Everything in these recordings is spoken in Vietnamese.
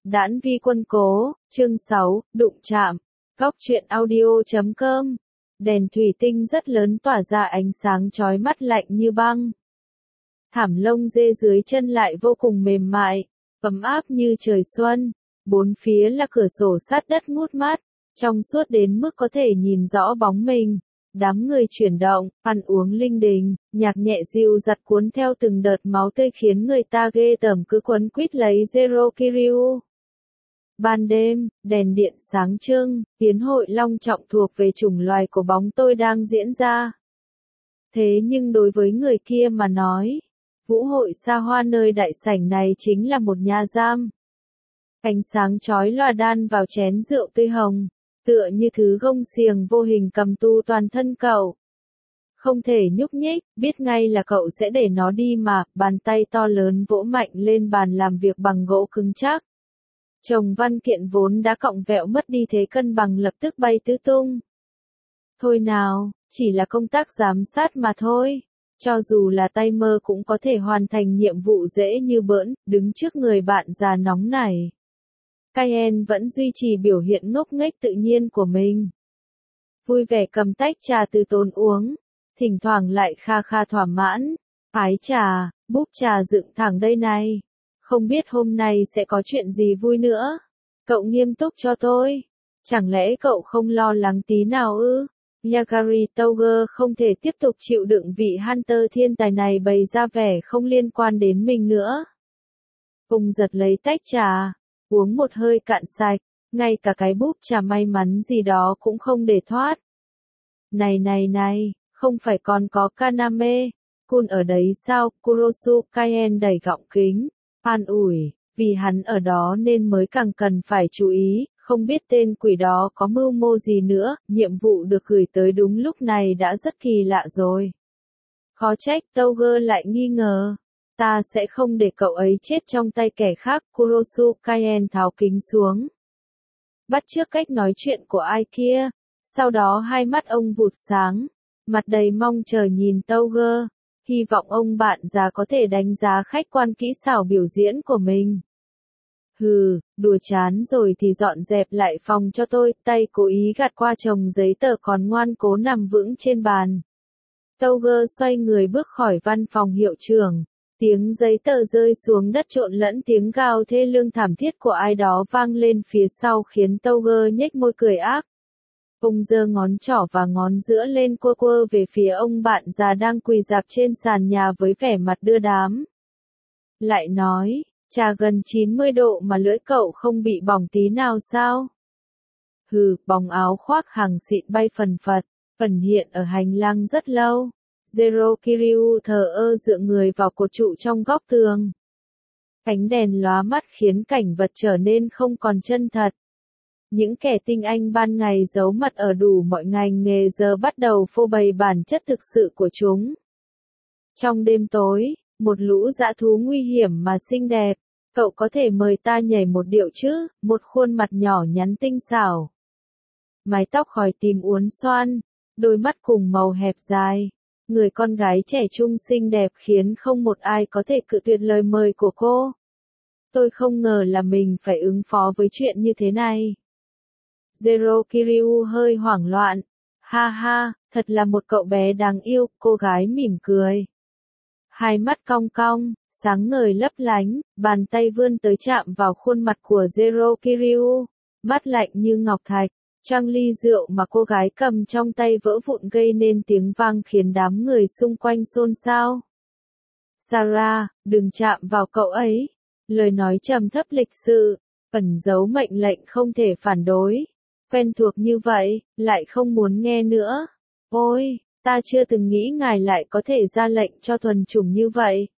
Đãn vi quân cố, chương 6, đụng chạm. Góc truyện audio.com. Đèn thủy tinh rất lớn tỏa ra ánh sáng chói mắt lạnh như băng. Thảm lông dê dưới chân lại vô cùng mềm mại, ấm áp như trời xuân. Bốn phía là cửa sổ sát đất ngút mát, trong suốt đến mức có thể nhìn rõ bóng mình. Đám người chuyển động, ăn uống linh đình, nhạc nhẹ dịu dặt cuốn theo từng đợt máu tươi khiến người ta ghê tởm cứ quấn quýt lấy Zero Kiryu. Ban đêm, đèn điện sáng trưng, yến hội long trọng thuộc về chủng loài của bóng tôi đang diễn ra. Thế nhưng đối với người kia mà nói, vũ hội xa hoa nơi đại sảnh này chính là một nhà giam. Ánh sáng chói lòa đan vào chén rượu tươi hồng, tựa như thứ gông xiềng vô hình cầm tu toàn thân cậu. Không thể nhúc nhích, biết ngay là cậu sẽ để nó đi mà, bàn tay to lớn vỗ mạnh lên bàn làm việc bằng gỗ cứng chắc. Chồng văn kiện vốn đã cọng vẹo mất đi thế cân bằng lập tức bay tứ tung. Thôi nào, chỉ là công tác giám sát mà thôi. Cho dù là tay mơ cũng có thể hoàn thành nhiệm vụ dễ như bỡn, đứng trước người bạn già nóng nảy. Cayenne vẫn duy trì biểu hiện ngốc nghếch tự nhiên của mình. Vui vẻ cầm tách trà từ tốn uống, thỉnh thoảng lại kha kha thỏa mãn. Ái trà, búp trà dựng thẳng đây này. Không biết hôm nay sẽ có chuyện gì vui nữa. Cậu nghiêm túc cho tôi. Chẳng lẽ cậu không lo lắng tí nào ư? Yagari Toger không thể tiếp tục chịu đựng vị Hunter thiên tài này bày ra vẻ không liên quan đến mình nữa. Ông giật lấy tách trà, uống một hơi cạn sạch, ngay cả cái búp trà may mắn gì đó cũng không để thoát. Này, không phải còn có Kaname-kun ở đấy sao? Kurosu Cayenne đẩy gọng kính, an ủi, vì hắn ở đó nên mới càng cần phải chú ý, không biết tên quỷ đó có mưu mô gì nữa, nhiệm vụ được gửi tới đúng lúc này đã rất kỳ lạ rồi. Khó trách Toger lại nghi ngờ. Ta sẽ không để cậu ấy chết trong tay kẻ khác, Kurosu Cayenne tháo kính xuống. Bắt chước cách nói chuyện của ai kia, sau đó hai mắt ông vụt sáng, mặt đầy mong chờ nhìn Toger, hy vọng ông bạn già có thể đánh giá khách quan kỹ xảo biểu diễn của mình. Hừ, đùa chán rồi thì dọn dẹp lại phòng cho tôi, tay cố ý gạt qua chồng giấy tờ còn ngoan cố nằm vững trên bàn. Toger xoay người bước khỏi văn phòng hiệu trưởng. Tiếng giấy tờ rơi xuống đất trộn lẫn tiếng gào thê lương thảm thiết của ai đó vang lên phía sau khiến Toger nhếch môi cười ác. Ông giơ ngón trỏ và ngón giữa lên quơ quơ về phía ông bạn già đang quỳ rạp trên sàn nhà với vẻ mặt đưa đám. Lại nói, trà gần 90 độ mà lưỡi cậu không bị bỏng tí nào sao? Hừ, bóng áo khoác hàng xịn bay phần phật, ẩn hiện ở hành lang rất lâu. Zero Kiryu thờ ơ dựa người vào cột trụ trong góc tường. Ánh đèn lóa mắt khiến cảnh vật trở nên không còn chân thật. Những kẻ tinh anh ban ngày giấu mặt ở đủ mọi ngành nghề giờ bắt đầu phô bày bản chất thực sự của chúng. Trong đêm tối, một lũ dã thú nguy hiểm mà xinh đẹp, cậu có thể mời ta nhảy một điệu chứ? Một khuôn mặt nhỏ nhắn tinh xảo. Mái tóc khói tím uốn xoăn, đôi mắt cùng màu hẹp dài. Người con gái trẻ trung xinh đẹp khiến không một ai có thể cự tuyệt lời mời của cô. Tôi không ngờ là mình phải ứng phó với chuyện như thế này. Zero Kiryu hơi hoảng loạn. Ha ha, thật là một cậu bé đáng yêu, cô gái mỉm cười. Hai mắt cong cong, sáng ngời lấp lánh, bàn tay vươn tới chạm vào khuôn mặt của Zero Kiryu, mắt lạnh như ngọc thạch. Trang ly rượu mà cô gái cầm trong tay vỡ vụn gây nên tiếng vang khiến đám người xung quanh xôn xao. Sarah, đừng chạm vào cậu ấy. Lời nói trầm thấp lịch sự, ẩn giấu mệnh lệnh không thể phản đối. Quen thuộc như vậy, lại không muốn nghe nữa. Ôi, ta chưa từng nghĩ ngài lại có thể ra lệnh cho thuần chủng như vậy.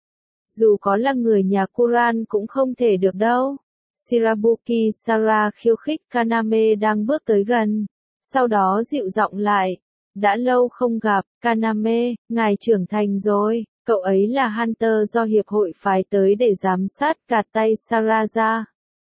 Dù có là người nhà Kuran cũng không thể được đâu. Shirabuki Sarah khiêu khích Kaname đang bước tới gần, sau đó dịu giọng lại. Đã lâu không gặp, Kaname, ngài trưởng thành rồi, cậu ấy là Hunter do hiệp hội phái tới để giám sát, gạt tay Sarah ra.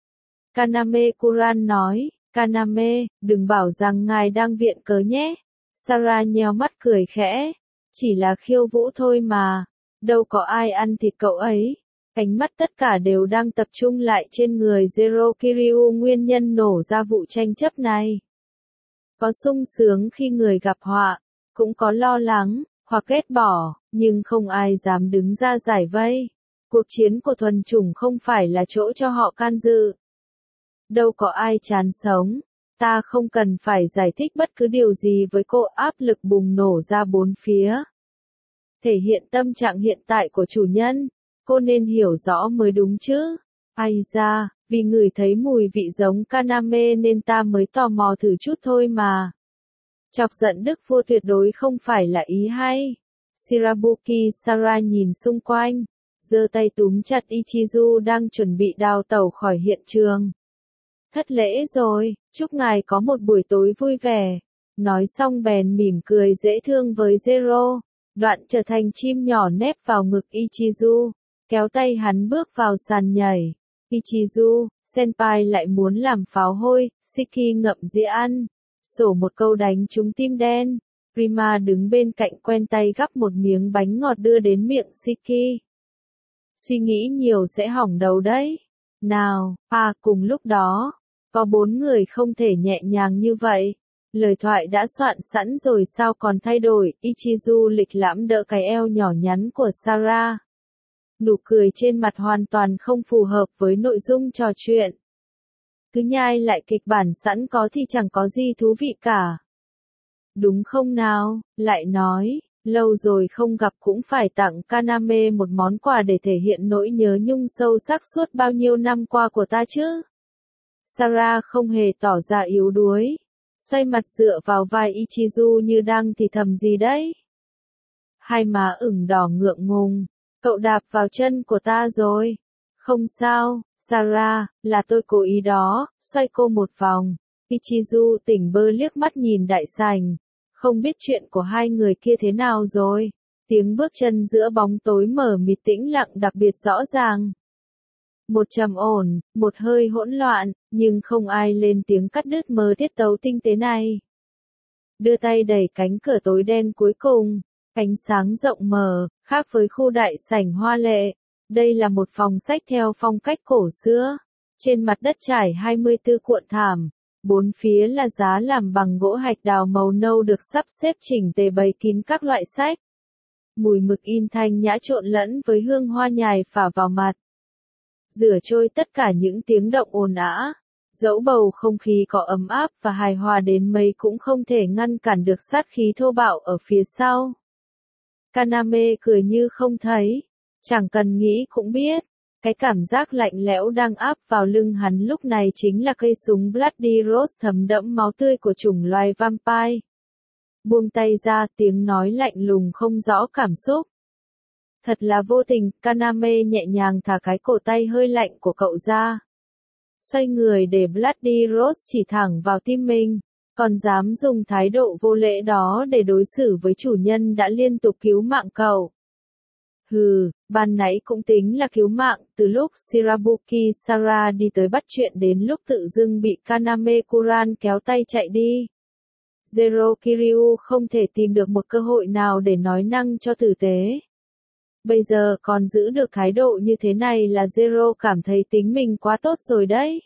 Kaname Kuran nói, Kaname, đừng bảo rằng ngài đang viện cớ nhé. Sarah nheo mắt cười khẽ, chỉ là khiêu vũ thôi mà, đâu có ai ăn thịt cậu ấy. Ánh mắt tất cả đều đang tập trung lại trên người Zero Kiryu, nguyên nhân nổ ra vụ tranh chấp này. Có sung sướng khi người gặp họa, cũng có lo lắng, hoặc ghét bỏ, nhưng không ai dám đứng ra giải vây. Cuộc chiến của thuần chủng không phải là chỗ cho họ can dự. Đâu có ai chán sống. Ta không cần phải giải thích bất cứ điều gì với cô, áp lực bùng nổ ra bốn phía. Thể hiện tâm trạng hiện tại của chủ nhân, cô nên hiểu rõ mới đúng chứ. Ai ra, vì ngửi thấy mùi vị giống Kaname nên ta mới tò mò thử chút thôi mà. Chọc giận đức vua tuyệt đối không phải là ý hay. Shirabuki Sara nhìn xung quanh, giơ tay túm chặt Ichizu đang chuẩn bị đào tẩu khỏi hiện trường. Thất lễ rồi, chúc ngài có một buổi tối vui vẻ. Nói xong bèn mỉm cười dễ thương với Zero, đoạn trở thành chim nhỏ nép vào ngực Ichizu, kéo tay hắn bước vào sàn nhảy. Ichizu, senpai lại muốn làm pháo hôi, Shiki ngậm dĩa ăn, sổ một câu đánh trúng tim đen. Rima đứng bên cạnh quen tay gắp một miếng bánh ngọt đưa đến miệng Shiki. Suy nghĩ nhiều sẽ hỏng đầu đấy. Nào, cùng lúc đó, có 4 người không thể nhẹ nhàng như vậy. Lời thoại đã soạn sẵn rồi sao còn thay đổi. Ichizu lịch lãm đỡ cái eo nhỏ nhắn của Sarah. Nụ cười trên mặt hoàn toàn không phù hợp với nội dung trò chuyện. Cứ nhai lại kịch bản sẵn có thì chẳng có gì thú vị cả. Đúng không nào, lại nói, lâu rồi không gặp cũng phải tặng Kaname một món quà để thể hiện nỗi nhớ nhung sâu sắc suốt bao nhiêu năm qua của ta chứ. Sarah không hề tỏ ra yếu đuối, xoay mặt dựa vào vai Ichizu như đang thì thầm gì đấy. Hai má ửng đỏ ngượng ngùng, cậu đạp vào chân của ta rồi. Không sao, Sarah, là tôi cố ý đó, xoay cô một vòng. Ichizu tỉnh bơ liếc mắt nhìn đại sảnh, không biết chuyện của hai người kia thế nào rồi. Tiếng bước chân giữa bóng tối mờ mịt tĩnh lặng đặc biệt rõ ràng. Một trầm ổn, một hơi hỗn loạn, nhưng không ai lên tiếng cắt đứt mớ tiết tấu tinh tế này. Đưa tay đẩy cánh cửa tối đen cuối cùng, ánh sáng rộng mở, khác với khu đại sảnh hoa lệ. Đây là một phòng sách theo phong cách cổ xưa. Trên mặt đất trải 24 cuộn thảm, bốn phía là giá làm bằng gỗ hạch đào màu nâu được sắp xếp chỉnh tề bày kín các loại sách. Mùi mực in thanh nhã trộn lẫn với hương hoa nhài phả vào mặt, rửa trôi tất cả những tiếng động ồn ào. Dẫu bầu không khí có ấm áp và hài hòa đến mấy cũng không thể ngăn cản được sát khí thô bạo ở phía sau. Kaname cười như không thấy, chẳng cần nghĩ cũng biết, cái cảm giác lạnh lẽo đang áp vào lưng hắn lúc này chính là cây súng Bloody Rose thấm đẫm máu tươi của chủng loài vampire. Buông tay ra, tiếng nói lạnh lùng không rõ cảm xúc. Thật là vô tình, Kaname nhẹ nhàng thả cái cổ tay hơi lạnh của cậu ra. Xoay người để Bloody Rose chỉ thẳng vào tim mình, còn dám dùng thái độ vô lễ đó để đối xử với chủ nhân đã liên tục cứu mạng cậu. Hừ, ban nãy cũng tính là cứu mạng, từ lúc Shirabuki Sara đi tới bắt chuyện đến lúc tự dưng bị Kaname Kuran kéo tay chạy đi. Zero Kiryu không thể tìm được một cơ hội nào để nói năng cho tử tế. Bây giờ còn giữ được thái độ như thế này là Zero cảm thấy tính mình quá tốt rồi đấy.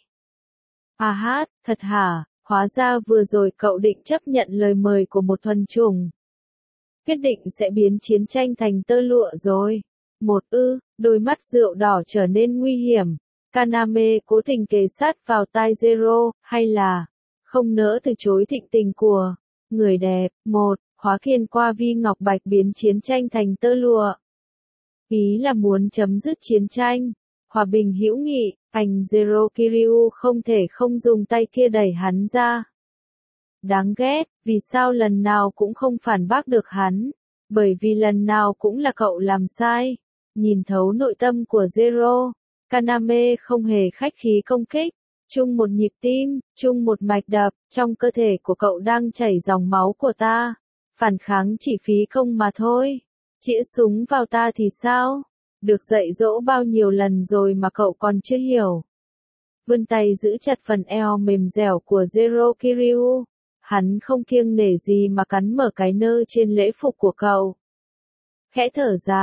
Thật hả, hóa ra vừa rồi cậu định chấp nhận lời mời của một thuần chủng. Quyết định sẽ biến chiến tranh thành tơ lụa rồi. Đôi mắt rượu đỏ trở nên nguy hiểm. Kaname cố tình kề sát vào tai Zero, hay là không nỡ từ chối thịnh tình của người đẹp. Hóa kiên qua vi ngọc bạch biến chiến tranh thành tơ lụa. Ý là muốn chấm dứt chiến tranh, hòa bình hữu nghị. Anh Zero Kiryu không thể không dùng tay kia đẩy hắn ra. Đáng ghét, vì sao lần nào cũng không phản bác được hắn? Bởi vì lần nào cũng là cậu làm sai. Nhìn thấu nội tâm của Zero, Kaname không hề khách khí công kích. Chung một nhịp tim, chung một mạch đập, trong cơ thể của cậu đang chảy dòng máu của ta. Phản kháng chỉ phí công mà thôi. Chĩa súng vào ta thì sao? Được dạy dỗ bao nhiêu lần rồi mà cậu còn chưa hiểu. Vươn tay giữ chặt phần eo mềm dẻo của Zero Kiryu. Hắn không kiêng nể gì mà cắn mở cái nơ trên lễ phục của cậu. Khẽ thở dài,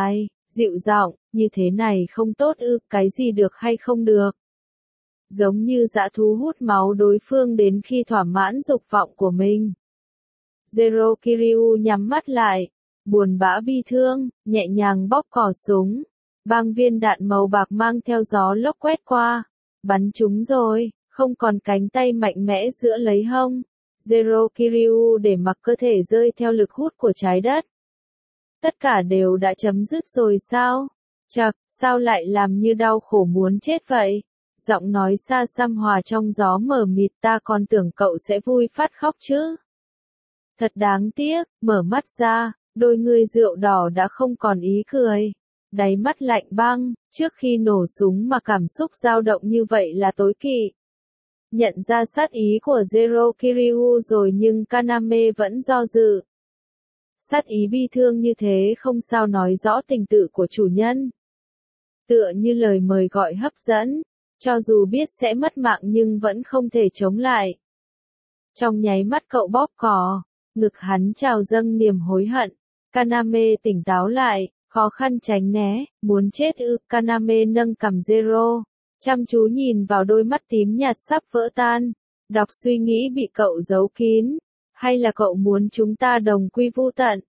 Dịu giọng, như thế này không tốt ư, cái gì được hay không được. Giống như dã thú hút máu đối phương đến khi thỏa mãn dục vọng của mình. Zero Kiryu nhắm mắt lại, buồn bã bi thương, nhẹ nhàng bóp cò súng. Bang viên đạn màu bạc mang theo gió lốc quét qua. Bắn trúng rồi, không còn cánh tay mạnh mẽ giữa lấy hông. Zero Kiryu để mặc cơ thể rơi theo lực hút của trái đất. Tất cả đều đã chấm dứt rồi sao? Chậc, sao lại làm như đau khổ muốn chết vậy? Giọng nói xa xăm hòa trong gió mờ mịt, ta còn tưởng cậu sẽ vui phát khóc chứ. Thật đáng tiếc, mở mắt ra, đôi ngươi rượu đỏ đã không còn ý cười. Đáy mắt lạnh băng, trước khi nổ súng mà cảm xúc dao động như vậy là tối kỵ. Nhận ra sát ý của Zero Kiryu rồi nhưng Kaname vẫn do dự. Sát ý bi thương như thế không sao nói rõ tình tự của chủ nhân. Tựa như lời mời gọi hấp dẫn, cho dù biết sẽ mất mạng nhưng vẫn không thể chống lại. Trong nháy mắt cậu bóp cò, ngực hắn trào dâng niềm hối hận. Kaname tỉnh táo lại, khó khăn tránh né, muốn chết ư. Kaname nâng cằm Zero, chăm chú nhìn vào đôi mắt tím nhạt sắp vỡ tan. Đọc suy nghĩ bị cậu giấu kín. Hay là cậu muốn chúng ta đồng quy vu tận?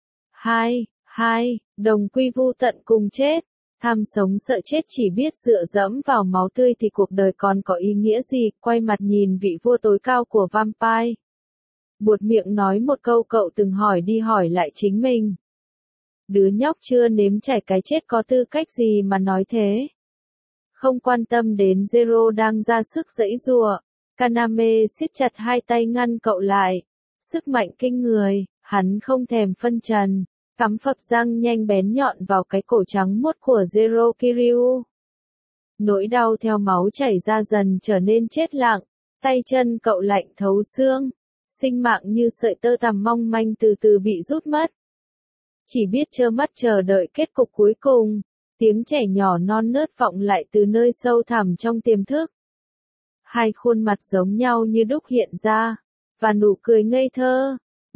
Đồng quy vu tận cùng chết. Tham sống sợ chết chỉ biết dựa dẫm vào máu tươi thì cuộc đời còn có ý nghĩa gì? Quay mặt nhìn vị vua tối cao của vampire. Buột miệng nói một câu cậu từng hỏi đi hỏi lại chính mình. Đứa nhóc chưa nếm trải cái chết có tư cách gì mà nói thế? Không quan tâm đến Zero đang ra sức giãy giụa, Kaname siết chặt hai tay ngăn cậu lại. Sức mạnh kinh người, hắn không thèm phân trần, cắm phập răng nhanh bén nhọn vào cái cổ trắng muốt của Zero Kiryu. Nỗi đau theo máu chảy ra dần trở nên chết lặng, tay chân cậu lạnh thấu xương, sinh mạng như sợi tơ tằm mong manh từ từ bị rút mất. Chỉ biết trơ mắt chờ đợi kết cục cuối cùng, tiếng trẻ nhỏ non nớt vọng lại từ nơi sâu thẳm trong tiềm thức. Hai khuôn mặt giống nhau như đúc hiện ra, và nụ cười ngây thơ.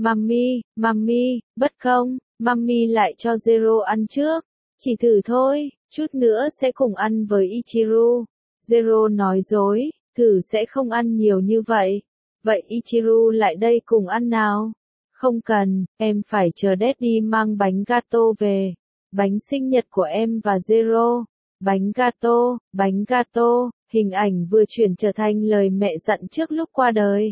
Mami, bất công, Mami lại cho Zero ăn trước. Chỉ thử thôi, chút nữa sẽ cùng ăn với Ichiru. Zero nói dối, thử sẽ không ăn nhiều như vậy. Vậy Ichiru lại đây cùng ăn nào? Không cần, em phải chờ Daddy mang bánh gato về. Bánh sinh nhật của em và Zero. Bánh gato, hình ảnh vừa chuyển trở thành lời mẹ dặn trước lúc qua đời.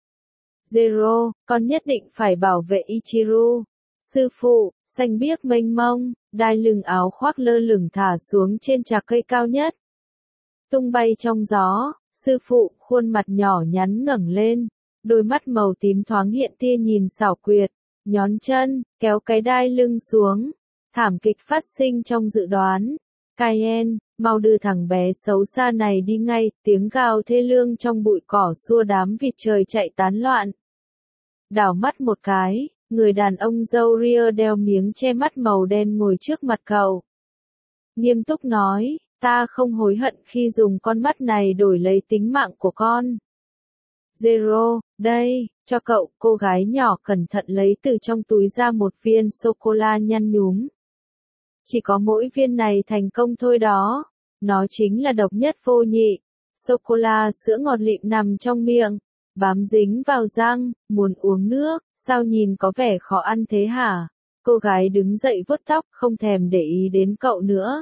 Zero, con nhất định phải bảo vệ Ichiru. Sư phụ, xanh biếc mênh mông, đai lưng áo khoác lơ lửng thả xuống trên trạc cây cao nhất. Tung bay trong gió, sư phụ, khuôn mặt nhỏ nhắn ngẩng lên, đôi mắt màu tím thoáng hiện tia nhìn xảo quyệt, nhón chân, kéo cái đai lưng xuống. Thảm kịch phát sinh trong dự đoán. Cayenne, mau đưa thằng bé xấu xa này đi ngay, tiếng gào thê lương trong bụi cỏ xua đám vịt trời chạy tán loạn. Đảo mắt một cái, người đàn ông râu ria đeo miếng che mắt màu đen ngồi trước mặt cậu. Nghiêm túc nói, ta không hối hận khi dùng con mắt này đổi lấy tính mạng của con. Zero, đây, cho cậu. Cô gái nhỏ cẩn thận lấy từ trong túi ra một viên sô-cô-la nhăn nhúm. Chỉ có mỗi viên này thành công thôi đó. Nó chính là độc nhất vô nhị. Sô-cô-la sữa ngọt lịm nằm trong miệng, bám dính vào răng, muốn uống nước, sao nhìn có vẻ khó ăn thế hả? Cô gái đứng dậy vuốt tóc, không thèm để ý đến cậu nữa.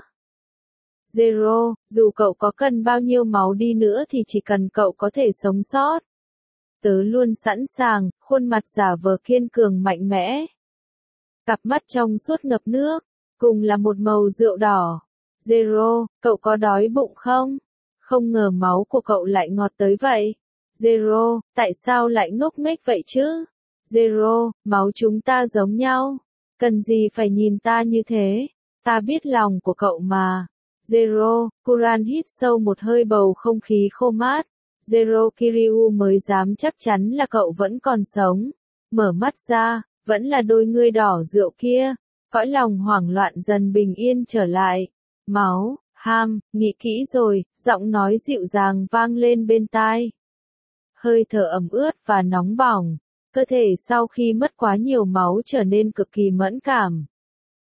Zero, dù cậu có cần bao nhiêu máu đi nữa thì chỉ cần cậu có thể sống sót. Tớ luôn sẵn sàng, khuôn mặt giả vờ kiên cường mạnh mẽ. Cặp mắt trong suốt ngập nước, cùng là một màu rượu đỏ. Zero, cậu có đói bụng không? Không ngờ máu của cậu lại ngọt tới vậy. Zero, tại sao lại ngốc nghếch vậy chứ? Zero, máu chúng ta giống nhau. Cần gì phải nhìn ta như thế? Ta biết lòng của cậu mà. Zero, Kuran hít sâu một hơi bầu không khí khô mát. Zero Kiryu mới dám chắc chắn là cậu vẫn còn sống. Mở mắt ra, vẫn là đôi ngươi đỏ rượu kia. Cõi lòng hoảng loạn dần bình yên trở lại. Máu, nghĩ kỹ rồi, giọng nói dịu dàng vang lên bên tai. Hơi thở ẩm ướt và nóng bỏng. Cơ thể sau khi mất quá nhiều máu trở nên cực kỳ mẫn cảm.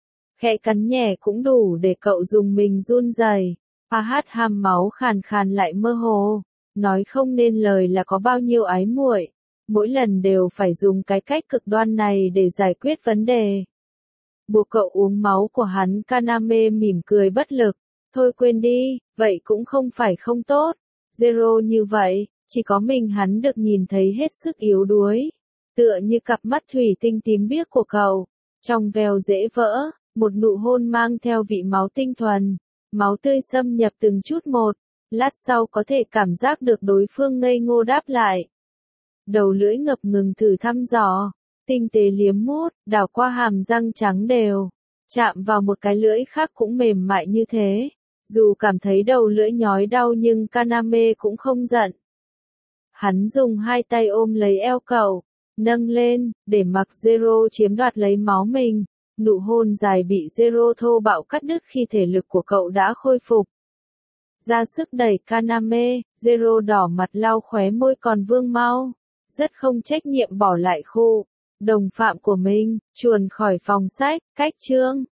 khẽ cắn nhẹ cũng đủ để cậu dùng mình run rẩy. Fahad hàm máu khàn khàn lại mơ hồ, nói không nên lời là có bao nhiêu ái muội, mỗi lần đều phải dùng cái cách cực đoan này để giải quyết vấn đề. Buộc cậu uống máu của hắn. Kaname mỉm cười bất lực, thôi quên đi, vậy cũng không phải không tốt. Zero như vậy, chỉ có mình hắn được nhìn thấy hết sức yếu đuối, tựa như cặp mắt thủy tinh tím biếc của cậu, trong veo dễ vỡ, một nụ hôn mang theo vị máu tinh thuần, máu tươi xâm nhập từng chút một, lát sau có thể cảm giác được đối phương ngây ngô đáp lại. Đầu lưỡi ngập ngừng thử thăm dò, tinh tế liếm mút, đảo qua hàm răng trắng đều, chạm vào một cái lưỡi khác cũng mềm mại như thế. Dù cảm thấy đầu lưỡi nhói đau nhưng Kaname cũng không giận. Hắn dùng hai tay ôm lấy eo cậu, nâng lên, để mặc Zero chiếm đoạt lấy máu mình. Nụ hôn dài bị Zero thô bạo cắt đứt khi thể lực của cậu đã khôi phục. Ra sức đẩy Kaname, Zero đỏ mặt lau khóe môi còn vương mau. Rất không trách nhiệm bỏ lại khu đồng phạm của mình, chuồn khỏi phòng sách, cách chương.